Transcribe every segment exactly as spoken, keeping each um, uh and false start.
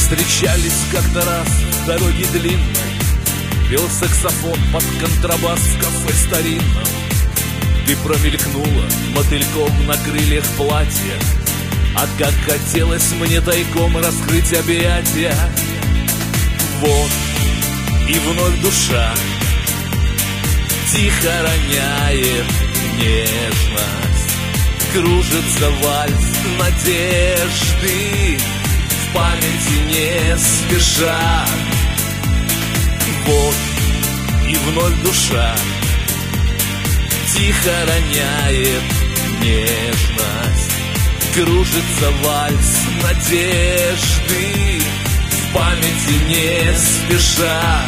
Встречались как-то раз в дороге длинной, пел саксофон под контрабас в кафе старинном. Ты промелькнула мотыльком на крыльях платья, а как хотелось мне тайком раскрыть объятия. Вот и вновь душа тихо роняет нежность, кружится вальс надежды, в памяти не спеша. Вот и вновь душа тихо роняет нежность, кружится вальс надежды, в памяти не спеша.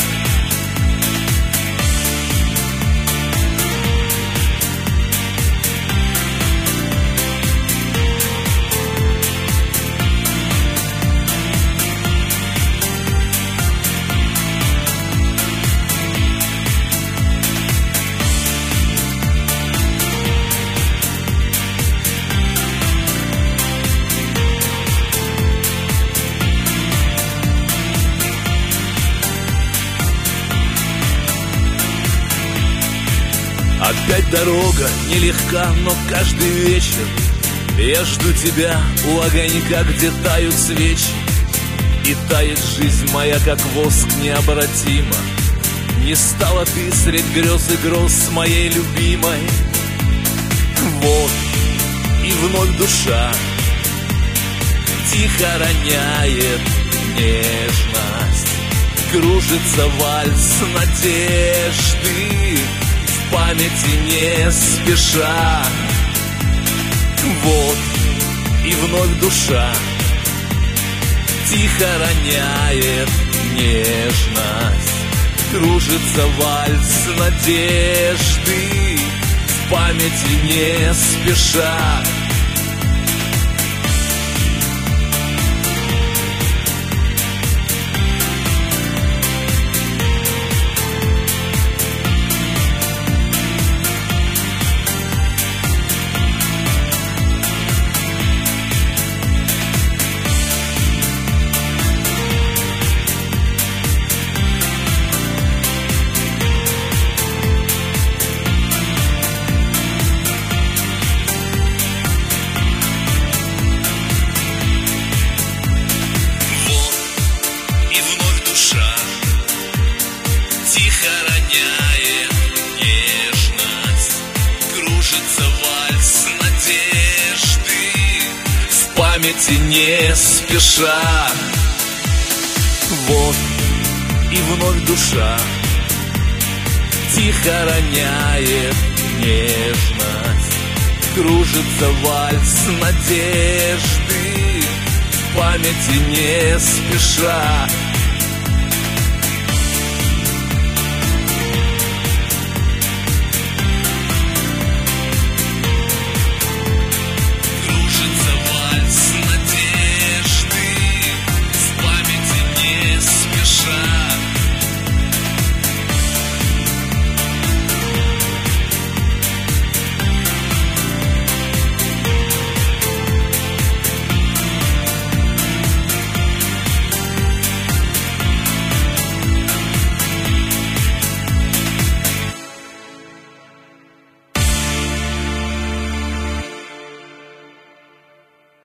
Опять дорога нелегка, но каждый вечер я жду тебя у огонька, где тают свечи. И тает жизнь моя, как воск, необратимо. Не стала ты средь грез и гроз с моей любимой. Вот и вновь душа тихо роняет нежность, кружится вальс надежды, в памяти не спеша. Вот и вновь душа тихо роняет нежность, кружится вальс надежды, в памяти не спеша. Не спеша. Вот и вновь душа тихо роняет нежность, кружится вальс надежды, в памяти не спеша.